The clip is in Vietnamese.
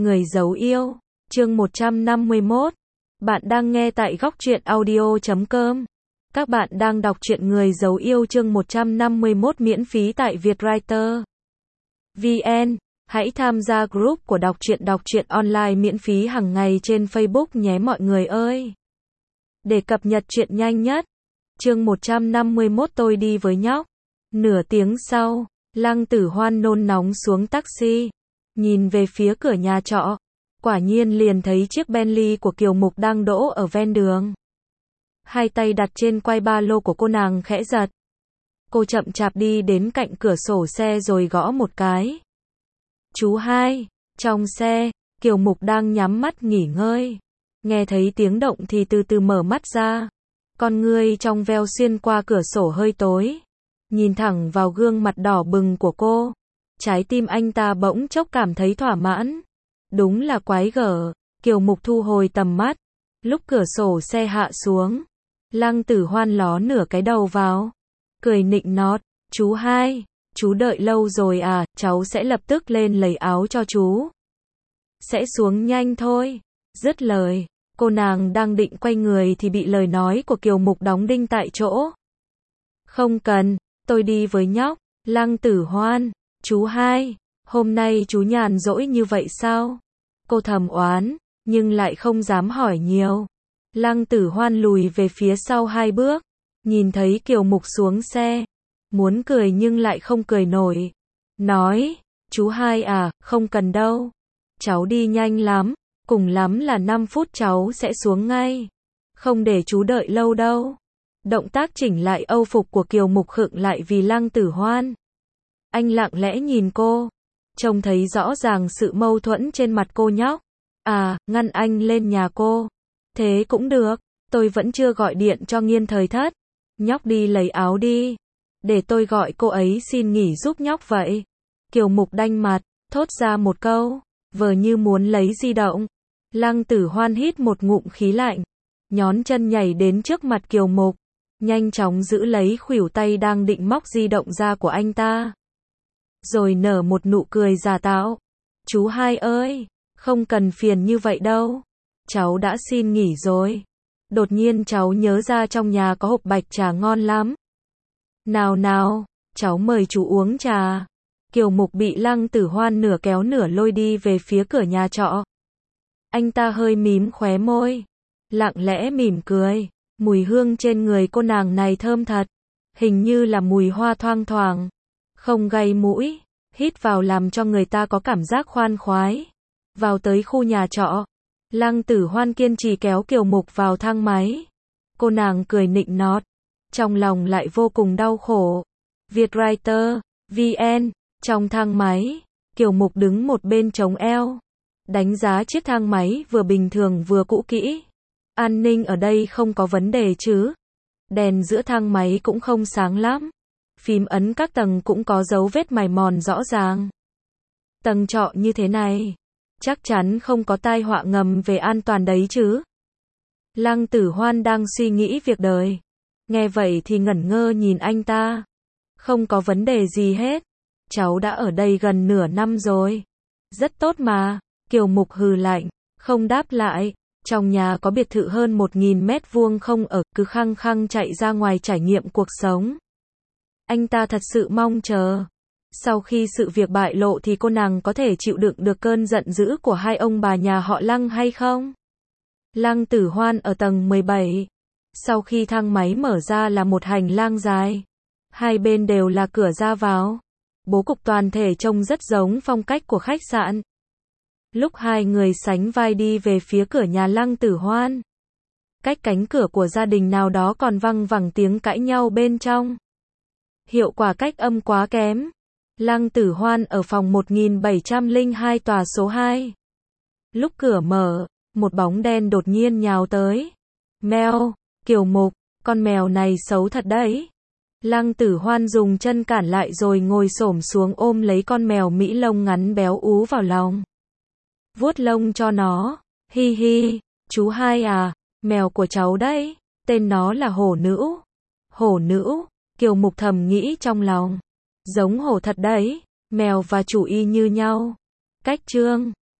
Người giấu yêu, chương 151. Bạn đang nghe tại góc truyện audio.com. Các bạn đang đọc truyện Người giấu yêu chương 151 miễn phí tại Vietwriter VN. Hãy tham gia group của đọc truyện online miễn phí hàng ngày trên Facebook nhé mọi người ơi. Để cập nhật truyện nhanh nhất. Chương 151 tôi đi với nhóc. Nửa tiếng sau, Lăng Tử Hoan nôn nóng xuống taxi, nhìn về phía cửa nhà trọ, quả nhiên liền thấy chiếc Bentley của Kiều Mục đang đỗ ở ven đường. Hai tay đặt trên quai ba lô của cô nàng khẽ giật. Cô chậm chạp đi đến cạnh cửa sổ xe rồi gõ một cái. Chú hai, trong xe, Kiều Mục đang nhắm mắt nghỉ ngơi. Nghe thấy tiếng động thì từ từ mở mắt ra. Con ngươi trong veo xuyên qua cửa sổ hơi tối, nhìn thẳng vào gương mặt đỏ bừng của cô. Trái tim anh ta bỗng chốc cảm thấy thỏa mãn. Đúng là quái gở. Kiều Mục thu hồi tầm mắt. Lúc cửa sổ xe hạ xuống, Lăng Tử Hoan ló nửa cái đầu vào, cười nịnh nót. Chú hai, chú đợi lâu rồi à, cháu sẽ lập tức lên lấy áo cho chú. Sẽ xuống nhanh thôi. Dứt lời, cô nàng đang định quay người thì bị lời nói của Kiều Mục đóng đinh tại chỗ. Không cần, tôi đi với nhóc. Lăng Tử Hoan, chú hai, hôm nay chú nhàn rỗi như vậy sao? Cô thầm oán, nhưng lại không dám hỏi nhiều. Lăng Tử Hoan lùi về phía sau hai bước, nhìn thấy Kiều Mục xuống xe, muốn cười nhưng lại không cười nổi. Nói, chú hai à, không cần đâu. Cháu đi nhanh lắm, cùng lắm là 5 phút cháu sẽ xuống ngay. Không để chú đợi lâu đâu. Động tác chỉnh lại âu phục của Kiều Mục khựng lại vì Lăng Tử Hoan. Anh lặng lẽ nhìn cô, trông thấy rõ ràng sự mâu thuẫn trên mặt cô nhóc. À, ngăn anh lên nhà cô. Thế cũng được, tôi vẫn chưa gọi điện cho Nghiên Thời Thất. Nhóc đi lấy áo đi. Để tôi gọi cô ấy xin nghỉ giúp nhóc vậy. Kiều Mục đanh mặt, thốt ra một câu, vờ như muốn lấy di động. Lăng Tử Hoan hít một ngụm khí lạnh, nhón chân nhảy đến trước mặt Kiều Mục, nhanh chóng giữ lấy khuỷu tay đang định móc di động ra của anh ta. Rồi nở một nụ cười giả tạo. Chú hai ơi, không cần phiền như vậy đâu. Cháu đã xin nghỉ rồi. Đột nhiên cháu nhớ ra trong nhà có hộp bạch trà ngon lắm. Nào nào, cháu mời chú uống trà. Kiều Mục bị Lăng Tử Hoan nửa kéo nửa lôi đi về phía cửa nhà trọ. Anh ta hơi mím khóe môi, lặng lẽ mỉm cười. Mùi hương trên người cô nàng này thơm thật, hình như là mùi hoa thoang thoảng, không gây mũi, hít vào làm cho người ta có cảm giác khoan khoái. Vào tới khu nhà trọ, Lăng Tử Hoan kiên trì kéo Kiều Mục vào thang máy. Cô nàng cười nịnh nót, trong lòng lại vô cùng đau khổ. Vietwriter VN. Trong thang máy, Kiều Mục đứng một bên chống eo, đánh giá chiếc thang máy vừa bình thường vừa cũ kỹ. An ninh ở đây không có vấn đề chứ? Đèn giữa thang máy cũng không sáng lắm. Phím ấn các tầng cũng có dấu vết mài mòn rõ ràng. Tầng trọ như thế này, chắc chắn không có tai họa ngầm về an toàn đấy chứ? Lăng Tử Hoan đang suy nghĩ việc đời. Nghe vậy thì ngẩn ngơ nhìn anh ta. Không có vấn đề gì hết. Cháu đã ở đây gần nửa năm rồi. Rất tốt mà. Kiều Mục hừ lạnh, không đáp lại. Trong nhà có biệt thự hơn 1.000 mét vuông không ở, cứ khăng khăng chạy ra ngoài trải nghiệm cuộc sống. Anh ta thật sự mong chờ. Sau khi sự việc bại lộ thì cô nàng có thể chịu đựng được cơn giận dữ của hai ông bà nhà họ Lăng hay không? Lăng Tử Hoan ở tầng 17. Sau khi thang máy mở ra là một hành lang dài. Hai bên đều là cửa ra vào. Bố cục toàn thể trông rất giống phong cách của khách sạn. Lúc hai người sánh vai đi về phía cửa nhà Lăng Tử Hoan, cách cánh cửa của gia đình nào đó còn văng vẳng tiếng cãi nhau bên trong. Hiệu quả cách âm quá kém. Lăng Tử Hoan ở phòng 1702 tòa số 2. Lúc cửa mở, một bóng đen đột nhiên nhào tới. Mèo, Kiều Mục, con mèo này xấu thật đấy. Lăng Tử Hoan dùng chân cản lại rồi ngồi xổm xuống ôm lấy con mèo Mỹ lông ngắn béo ú vào lòng. Vuốt lông cho nó. Hi hi, chú hai à, mèo của cháu đấy, tên nó là Hổ Nữ. Hổ Nữ, Kiều Mục thầm nghĩ trong lòng. Giống hổ thật đấy, mèo và chủ y như nhau. Cách chương